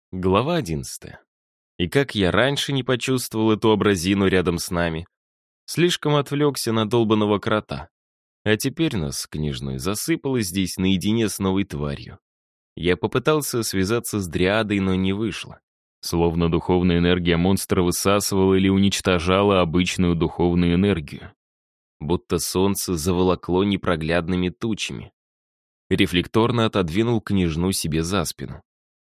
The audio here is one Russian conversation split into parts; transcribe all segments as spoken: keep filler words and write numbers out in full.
Глава одиннадцатая. И как я раньше не почувствовал эту образину рядом с нами. Слишком отвлекся на долбаного крота. А теперь нас с княжной засыпало здесь наедине с новой тварью. Я попытался связаться с дриадой, но не вышло. Словно духовная энергия монстра высасывала или уничтожала обычную духовную энергию. Будто солнце заволокло непроглядными тучами. Рефлекторно отодвинул княжну себе за спину.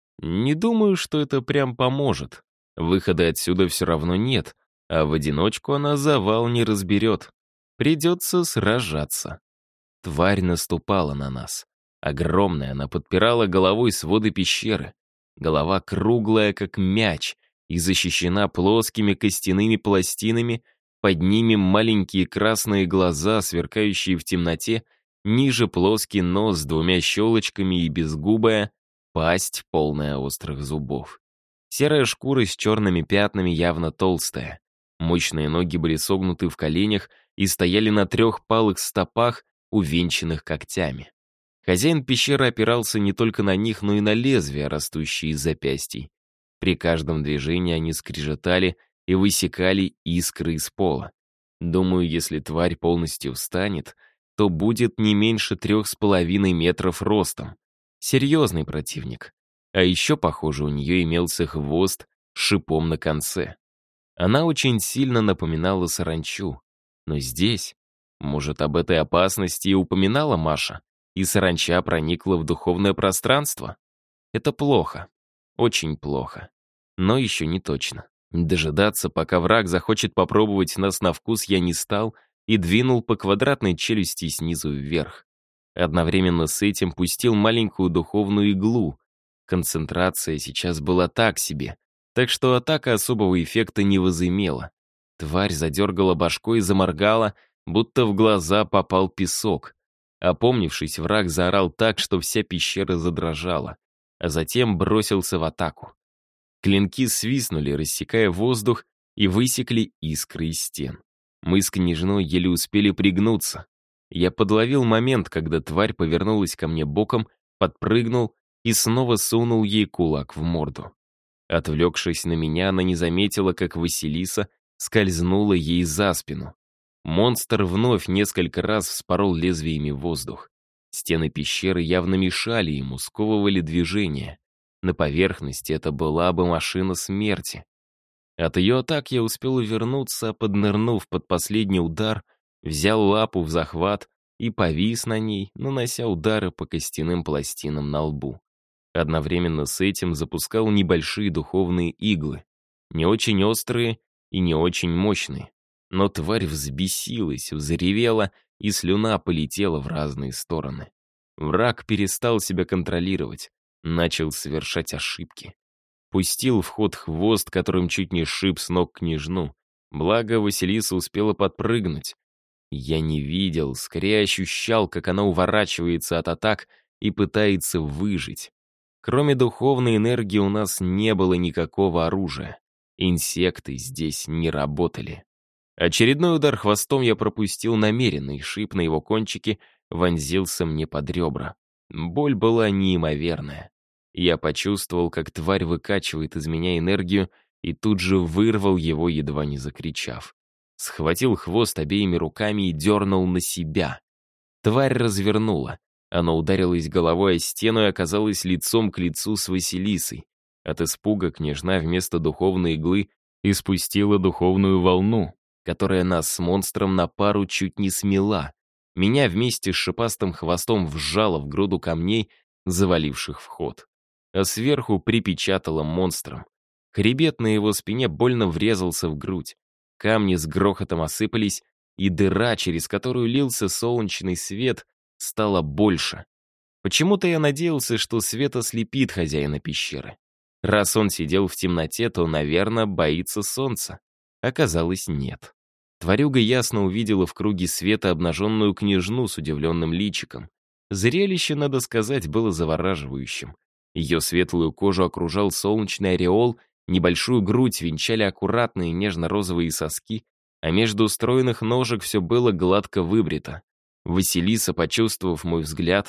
Не думаю, что это прям поможет. Выхода отсюда все равно нет, а в одиночку она завал не разберет. Придется сражаться. Тварь наступала на нас. Огромная, она подпирала головой своды пещеры. Голова круглая, как мяч, и защищена плоскими костяными пластинами, под ними маленькие красные глаза, сверкающие в темноте, ниже плоский нос с двумя щелочками и безгубая, пасть, полная острых зубов. Серая шкура с черными пятнами явно толстая. Мощные ноги были согнуты в коленях и стояли на трех палых стопах, увенчанных когтями. Хозяин пещеры опирался не только на них, но и на лезвия, растущие из запястий. При каждом движении они скрежетали и высекали искры из пола. Думаю, если тварь полностью встанет, то будет не меньше трех с половиной метров ростом. Серьезный противник. А еще, похоже, у нее имелся хвост с шипом на конце. Она очень сильно напоминала саранчу. Но здесь, может, об этой опасности и упоминала Маша, и саранча проникла в духовное пространство? Это плохо. Очень плохо. Но еще не точно. Дожидаться, пока враг захочет попробовать нас на вкус, я не стал и двинул по квадратной челюсти снизу вверх. Одновременно с этим пустил маленькую духовную иглу. Концентрация сейчас была так себе, так что атака особого эффекта не возымела. Тварь задергала башкой и заморгала, будто в глаза попал песок. Опомнившись, враг заорал так, что вся пещера задрожала, а затем бросился в атаку. Клинки свистнули, рассекая воздух, и высекли искры из стен. Мы с княжной еле успели пригнуться. Я подловил момент, когда тварь повернулась ко мне боком, подпрыгнул и снова сунул ей кулак в морду. Отвлекшись на меня, она не заметила, как Василиса скользнула ей за спину. Монстр вновь несколько раз вспорол лезвиями воздух. Стены пещеры явно мешали ему, сковывали движение. На поверхности это была бы машина смерти. От ее атак я успел увернуться, а поднырнув под последний удар, взял лапу в захват и повис на ней, нанося удары по костяным пластинам на лбу. Одновременно с этим запускал небольшие духовные иглы, не очень острые и не очень мощные. Но тварь взбесилась, взревела, и слюна полетела в разные стороны. Враг перестал себя контролировать, начал совершать ошибки. Пустил в ход хвост, которым чуть не сшиб с ног княжну. Благо, Василиса успела подпрыгнуть. Я не видел, скорее ощущал, как она уворачивается от атак и пытается выжить. Кроме духовной энергии у нас не было никакого оружия. Инсекты здесь не работали. Очередной удар хвостом я пропустил намеренно, и шип на его кончике вонзился мне под ребра. Боль была неимоверная. Я почувствовал, как тварь выкачивает из меня энергию, и тут же вырвал его, едва не закричав. Схватил хвост обеими руками и дернул на себя. Тварь развернула. Она ударилась головой о стену и оказалась лицом к лицу с Василисой. От испуга княжна вместо духовной иглы испустила духовную волну, которая нас с монстром на пару чуть не смела. Меня вместе с шипастым хвостом вжало в груду камней, заваливших вход. А сверху припечатало монстром. Хребет на его спине больно врезался в грудь. Камни с грохотом осыпались, и дыра, через которую лился солнечный свет, стала больше. Почему-то я надеялся, что свет ослепит хозяина пещеры. Раз он сидел в темноте, то, наверное, боится солнца. Оказалось, нет. Тварюга ясно увидела в круге света обнаженную княжну с удивленным личиком. Зрелище, надо сказать, было завораживающим. Ее светлую кожу окружал солнечный ореол, небольшую грудь венчали аккуратные нежно-розовые соски, а между стройных ножек все было гладко выбрито. Василиса, почувствовав мой взгляд,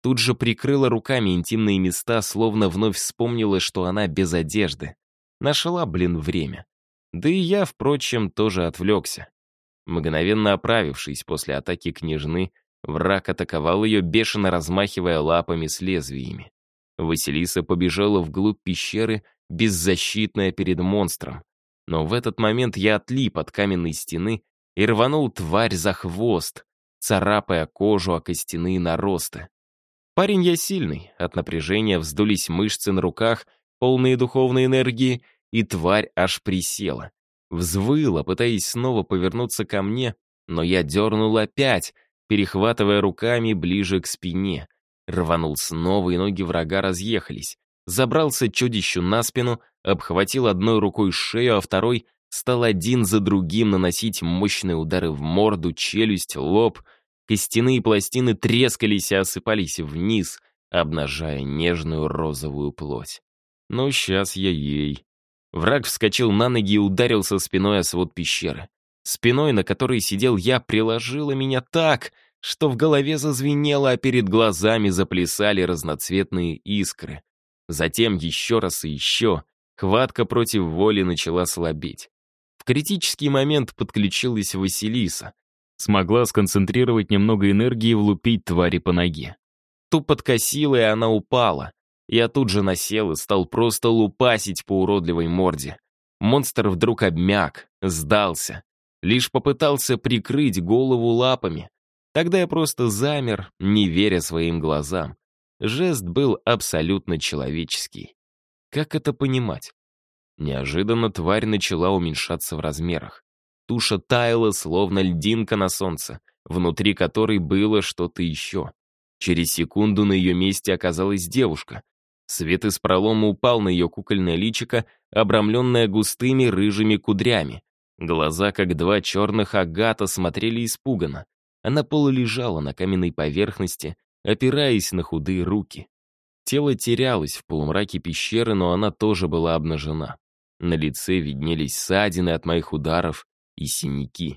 тут же прикрыла руками интимные места, словно вновь вспомнила, что она без одежды. Нашла, блин, время. Да и я, впрочем, тоже отвлекся. Мгновенно оправившись после атаки княжны, враг атаковал ее, бешено размахивая лапами с лезвиями. Василиса побежала вглубь пещеры, беззащитная перед монстром. Но в этот момент я отлип от каменной стены и рванул тварь за хвост, царапая кожу о костяные наросты. Парень я сильный, от напряжения вздулись мышцы на руках, полные духовной энергии, и тварь аж присела. Взвыла, пытаясь снова повернуться ко мне, но я дернул опять, перехватывая руками ближе к спине. Рванул снова, и ноги врага разъехались. Забрался чудищу на спину, обхватил одной рукой шею, а второй стал один за другим наносить мощные удары в морду, челюсть, лоб. Костяные пластины трескались и осыпались вниз, обнажая нежную розовую плоть. Ну, сейчас я ей. Враг вскочил на ноги и ударился спиной о свод пещеры. Спиной, на которой сидел я, приложила меня так, что в голове зазвенело, а перед глазами заплясали разноцветные искры. Затем еще раз и еще. Хватка против воли начала слабеть. В критический момент подключилась Василиса. Смогла сконцентрировать немного энергии и влупить твари по ноге. Ту подкосила, и она упала. Я тут же насел и стал просто лупасить по уродливой морде. Монстр вдруг обмяк, сдался. Лишь попытался прикрыть голову лапами. Тогда я просто замер, не веря своим глазам. Жест был абсолютно человеческий. Как это понимать? Неожиданно тварь начала уменьшаться в размерах. Туша таяла, словно льдинка на солнце, внутри которой было что-то еще. Через секунду на ее месте оказалась девушка. Свет из пролома упал на ее кукольное личико, обрамленное густыми рыжими кудрями. Глаза, как два черных агата, смотрели испуганно. Она полулежала на каменной поверхности, опираясь на худые руки. Тело терялось в полумраке пещеры, но она тоже была обнажена. На лице виднелись ссадины от моих ударов и синяки.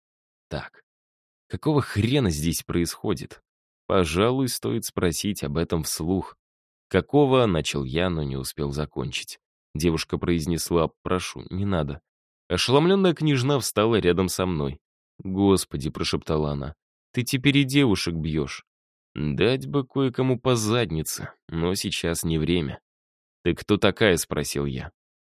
Так, какого хрена здесь происходит? Пожалуй, стоит спросить об этом вслух. «Какого?» — начал я, но не успел закончить. Девушка произнесла: «Прошу, не надо». Ошеломленная княжна встала рядом со мной. «Господи», — прошептала она, — «ты теперь и девушек бьешь». Дать бы кое-кому по заднице, но сейчас не время. «Ты кто такая?» — спросил я.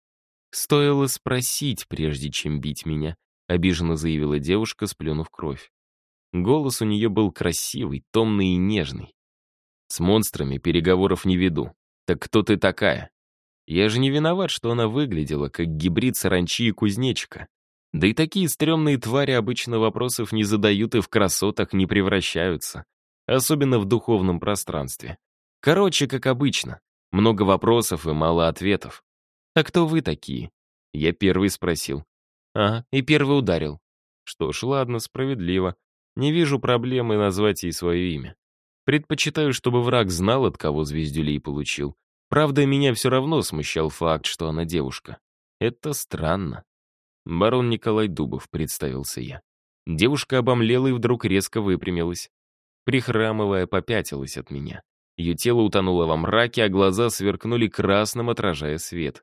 «Стоило спросить, прежде чем бить меня», — обиженно заявила девушка, сплюнув кровь. Голос у нее был красивый, томный и нежный. «С монстрами переговоров не веду. Так кто ты такая?» Я же не виноват, что она выглядела, как гибрид саранчи и кузнечика. Да и такие стрёмные твари обычно вопросов не задают и в красотах не превращаются. Особенно в духовном пространстве. Короче, как обычно. Много вопросов и мало ответов. «А кто вы такие?» Я первый спросил. «Ага, и первый ударил». Что ж, ладно, справедливо. Не вижу проблемы назвать ей свое имя. Предпочитаю, чтобы враг знал, от кого звездюлей получил. Правда, меня все равно смущал факт, что она девушка. Это странно. «Барон Николай Дубов», — представился я. Девушка обомлела и вдруг резко выпрямилась. Прихрамывая, попятилась от меня. Ее тело утонуло во мраке, а глаза сверкнули красным, отражая свет.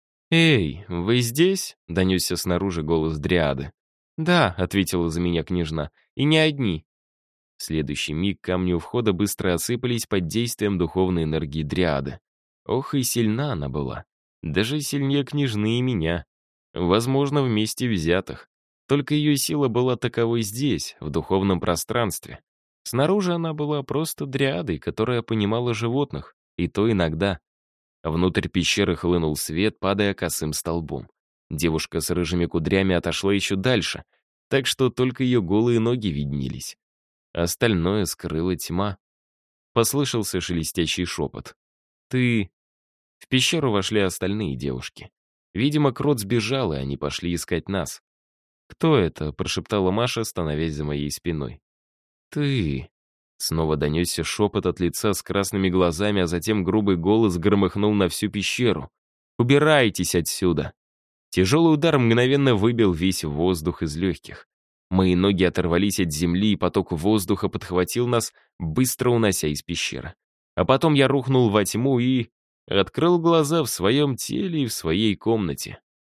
«Эй, вы здесь?» — донесся снаружи голос Дриады. «Да», — ответила за меня княжна, — «и не одни». В следующий миг камни у входа быстро осыпались под действием духовной энергии Дриады. Ох, и сильна она была. Даже сильнее княжны и меня. Возможно, вместе взятых. Только ее сила была таковой здесь, в духовном пространстве. Снаружи она была просто дриадой, которая понимала животных, и то иногда. Внутрь пещеры хлынул свет, падая косым столбом. Девушка с рыжими кудрями отошла еще дальше, так что только ее голые ноги виднелись. Остальное скрыла тьма. Послышался шелестящий шепот. «Ты...» В пещеру вошли остальные девушки. Видимо, Крот сбежал, и они пошли искать нас. «Кто это?» — прошептала Маша, становясь за моей спиной. «Ты...» Снова донесся шепот от лица с красными глазами, а затем грубый голос громыхнул на всю пещеру. «Убирайтесь отсюда!» Тяжелый удар мгновенно выбил весь воздух из легких. Мои ноги оторвались от земли, и поток воздуха подхватил нас, быстро унося из пещеры. А потом я рухнул во тьму и... открыл глаза в своем теле и в своей комнате.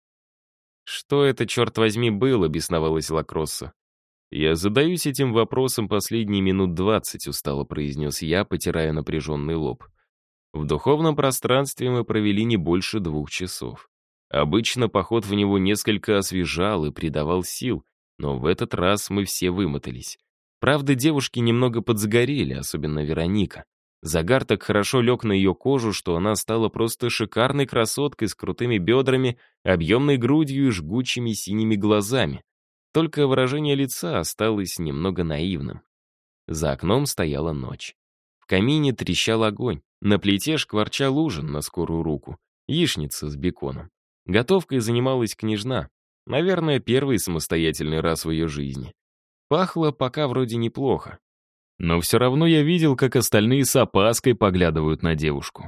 «Что это, черт возьми, было?» — бесновалась Лакросса. «Я задаюсь этим вопросом последние минут двадцать», — устало произнес я, потирая напряженный лоб. В духовном пространстве мы провели не больше двух часов. Обычно поход в него несколько освежал и придавал сил, но в этот раз мы все вымотались. Правда, девушки немного подзагорели, особенно Вероника. Загар так хорошо лег на ее кожу, что она стала просто шикарной красоткой с крутыми бедрами, объемной грудью и жгучими синими глазами. Только выражение лица осталось немного наивным. За окном стояла ночь. В камине трещал огонь, на плите шкварчал ужин на скорую руку, яичница с беконом. Готовкой занималась княжна. Наверное, первый самостоятельный раз в ее жизни. Пахло пока вроде неплохо. Но все равно я видел, как остальные с опаской поглядывают на девушку.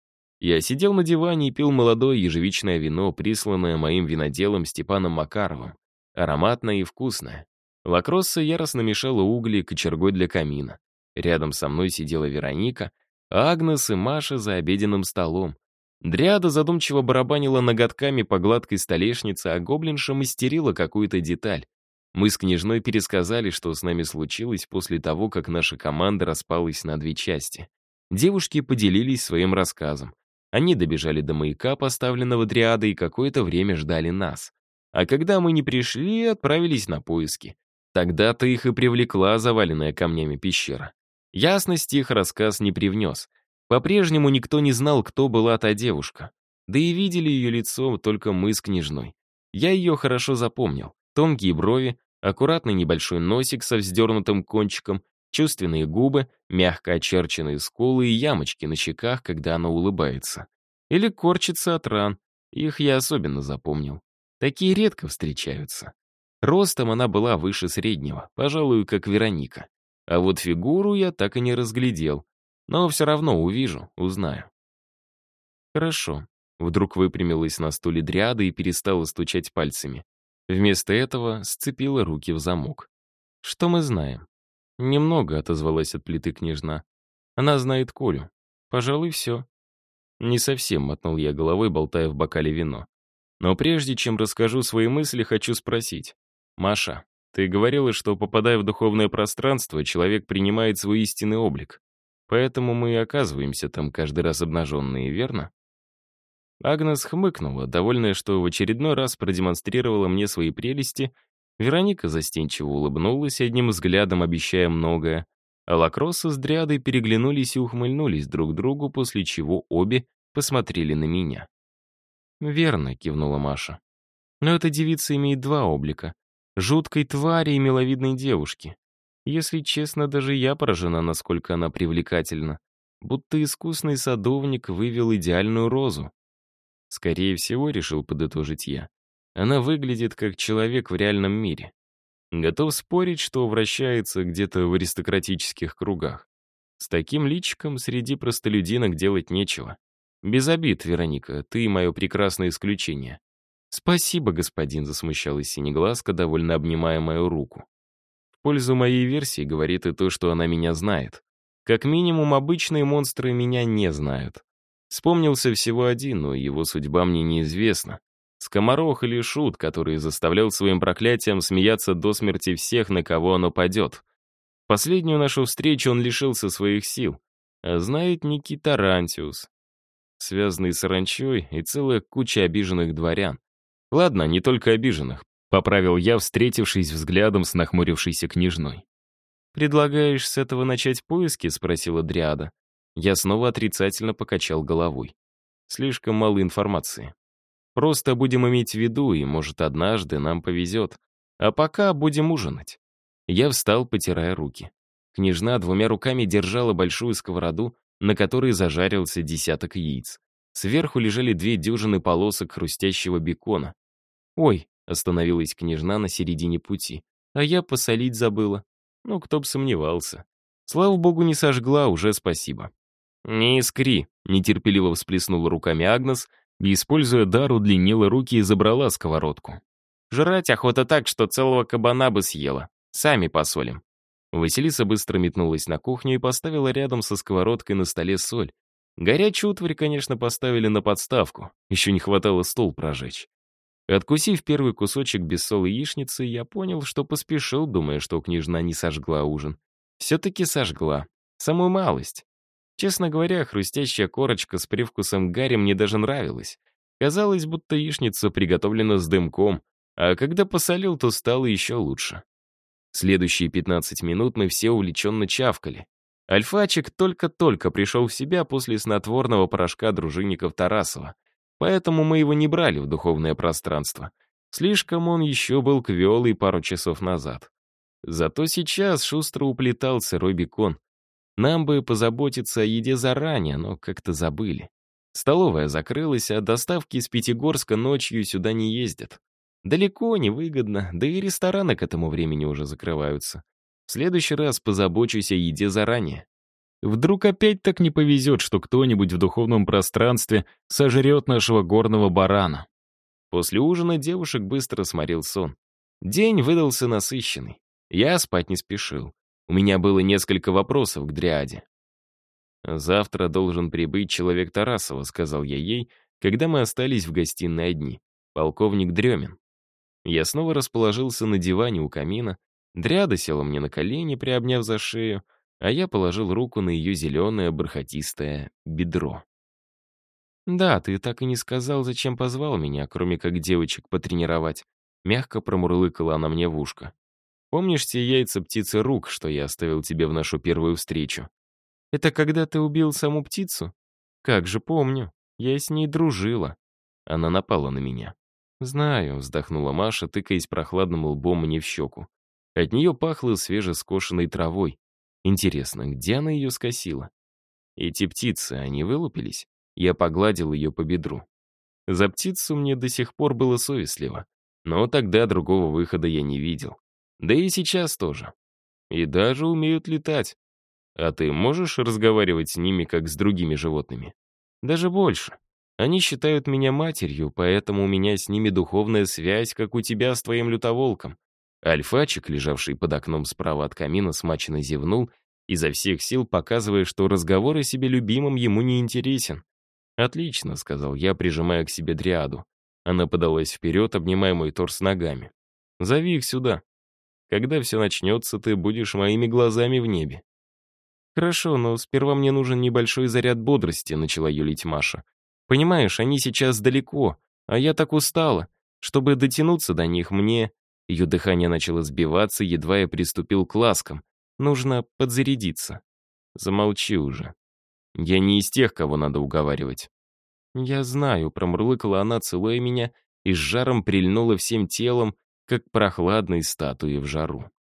Я сидел на диване и пил молодое ежевичное вино, присланное моим виноделом Степаном Макаровым. Ароматное и вкусное. Лакросса яростно мешала угли кочергой для камина. Рядом со мной сидела Вероника, а Агнес и Маша за обеденным столом. Дриада задумчиво барабанила ноготками по гладкой столешнице, а гоблинша мастерила какую-то деталь. Мы с княжной пересказали, что с нами случилось после того, как наша команда распалась на две части. Девушки поделились своим рассказом. Они добежали до маяка, поставленного Дриадой, и какое-то время ждали нас. А когда мы не пришли, отправились на поиски. Тогда-то их и привлекла заваленная камнями пещера. Ясности их рассказ не привнес. По-прежнему никто не знал, кто была та девушка. Да и видели ее лицо только мы с княжной. Я ее хорошо запомнил. Тонкие брови, аккуратный небольшой носик со вздернутым кончиком, чувственные губы, мягко очерченные скулы и ямочки на щеках, когда она улыбается. Или корчится от ран. Их я особенно запомнил. Такие редко встречаются. Ростом она была выше среднего, пожалуй, как Вероника. А вот фигуру я так и не разглядел. Но все равно увижу, узнаю. Хорошо. Вдруг выпрямилась на стуле Дриада и перестала стучать пальцами. Вместо этого сцепила руки в замок. Что мы знаем? Немного, отозвалась от плиты княжна. Она знает Колю. Пожалуй, все. Не совсем, мотнул я головой, болтая в бокале вино. Но прежде чем расскажу свои мысли, хочу спросить. Маша, ты говорила, что, попадая в духовное пространство, человек принимает свой истинный облик. Поэтому мы и оказываемся там каждый раз обнаженные, верно? Агнес хмыкнула, довольная, что в очередной раз продемонстрировала мне свои прелести. Вероника застенчиво улыбнулась, одним взглядом обещая многое. А Лакросса с Дриадой переглянулись и ухмыльнулись друг другу, после чего обе посмотрели на меня. «Верно», — кивнула Маша. «Но эта девица имеет два облика. Жуткой твари и миловидной девушки. Если честно, даже я поражена, насколько она привлекательна. Будто искусный садовник вывел идеальную розу. Скорее всего, решил подытожить я. Она выглядит как человек в реальном мире. Готов спорить, что вращается где-то в аристократических кругах. С таким личиком среди простолюдинок делать нечего. Без обид, Вероника, ты мое прекрасное исключение. Спасибо, господин, засмущалась Синеглазка, довольно обнимая мою руку. В пользу моей версии говорит и то, что она меня знает. Как минимум, обычные монстры меня не знают. Вспомнился всего один, но его судьба мне неизвестна. Скоморох или шут, который заставлял своим проклятием смеяться до смерти всех, на кого оно падет. В последнюю нашу встречу он лишился своих сил. А знает некий Тарантиус, связанный с саранчой и целая куча обиженных дворян. Ладно, не только обиженных, поправил я, встретившись взглядом с нахмурившейся княжной. «Предлагаешь с этого начать поиски?» — спросила Дриада. Я снова отрицательно покачал головой. Слишком мало информации. Просто будем иметь в виду, и, может, однажды нам повезет. А пока будем ужинать. Я встал, потирая руки. Княжна двумя руками держала большую сковороду, на которой зажарился десяток яиц. Сверху лежали две дюжины полосок хрустящего бекона. «Ой», — остановилась княжна на середине пути, «а я посолить забыла». Ну, кто б сомневался. Слава богу, не сожгла, уже спасибо. «Не искри», — нетерпеливо всплеснула руками Агнес и, используя дар, удлинила руки и забрала сковородку. Жрать охота так, что целого кабана бы съела. Сами посолим». Василиса быстро метнулась на кухню и поставила рядом со сковородкой на столе соль. Горячую утварь, конечно, поставили на подставку. Еще не хватало стол прожечь. Откусив первый кусочек бессолой яичницы, я понял, что поспешил, думая, что княжна не сожгла ужин. Все-таки сожгла. Самую малость. Честно говоря, хрустящая корочка с привкусом гари мне даже нравилась. Казалось, будто яичница приготовлена с дымком, а когда посолил, то стало еще лучше. Следующие пятнадцать минут мы все увлеченно чавкали. Альфачик только-только пришел в себя после снотворного порошка дружинников Тарасова, поэтому мы его не брали в духовное пространство. Слишком он еще был квелый пару часов назад. Зато сейчас шустро уплетал сырой бекон. Нам бы позаботиться о еде заранее, но как-то забыли. Столовая закрылась, а доставки из Пятигорска ночью сюда не ездят. Далеко, невыгодно, да и рестораны к этому времени уже закрываются. В следующий раз позабочусь о еде заранее. Вдруг опять так не повезет, что кто-нибудь в духовном пространстве сожрет нашего горного барана. После ужина девушек быстро сморил сон. День выдался насыщенный. Я спать не спешил. У меня было несколько вопросов к Дриаде. «Завтра должен прибыть человек Тарасова», — сказал я ей, когда мы остались в гостиной одни. Полковник Дремин. Я снова расположился на диване у камина. Дриада села мне на колени, приобняв за шею, а я положил руку на ее зеленое бархатистое бедро. «Да, ты так и не сказал, зачем позвал меня, кроме как девочек потренировать», — мягко промурлыкала она мне в ушко. «Помнишь те яйца птицы рук, что я оставил тебе в нашу первую встречу? Это когда ты убил саму птицу? Как же помню, я с ней дружила». Она напала на меня. «Знаю», — вздохнула Маша, тыкаясь прохладным лбом мне в щеку. От нее пахло свежескошенной травой. Интересно, где она ее скосила? Эти птицы, они вылупились? Я погладил ее по бедру. За птицу мне до сих пор было совестливо, но тогда другого выхода я не видел. Да и сейчас тоже. И даже умеют летать. А ты можешь разговаривать с ними, как с другими животными? Даже больше. Они считают меня матерью, поэтому у меня с ними духовная связь, как у тебя с твоим лютоволком. Альфачик, лежавший под окном справа от камина, смачно зевнул, изо всех сил показывая, что разговор о себе любимом ему не интересен. «Отлично», — сказал я, прижимая к себе Дриаду. Она подалась вперед, обнимая мой торс ногами. «Зови их сюда. Когда все начнется, ты будешь моими глазами в небе». «Хорошо, но сперва мне нужен небольшой заряд бодрости», — начала юлить Маша. «Понимаешь, они сейчас далеко, а я так устала. Чтобы дотянуться до них, мне...» Ее дыхание начало сбиваться, едва я приступил к ласкам. «Нужно подзарядиться». «Замолчи уже. Я не из тех, кого надо уговаривать». «Я знаю», — промурлыкала она, целуя меня, и с жаром прильнула всем телом, как прохладной статуи в жару.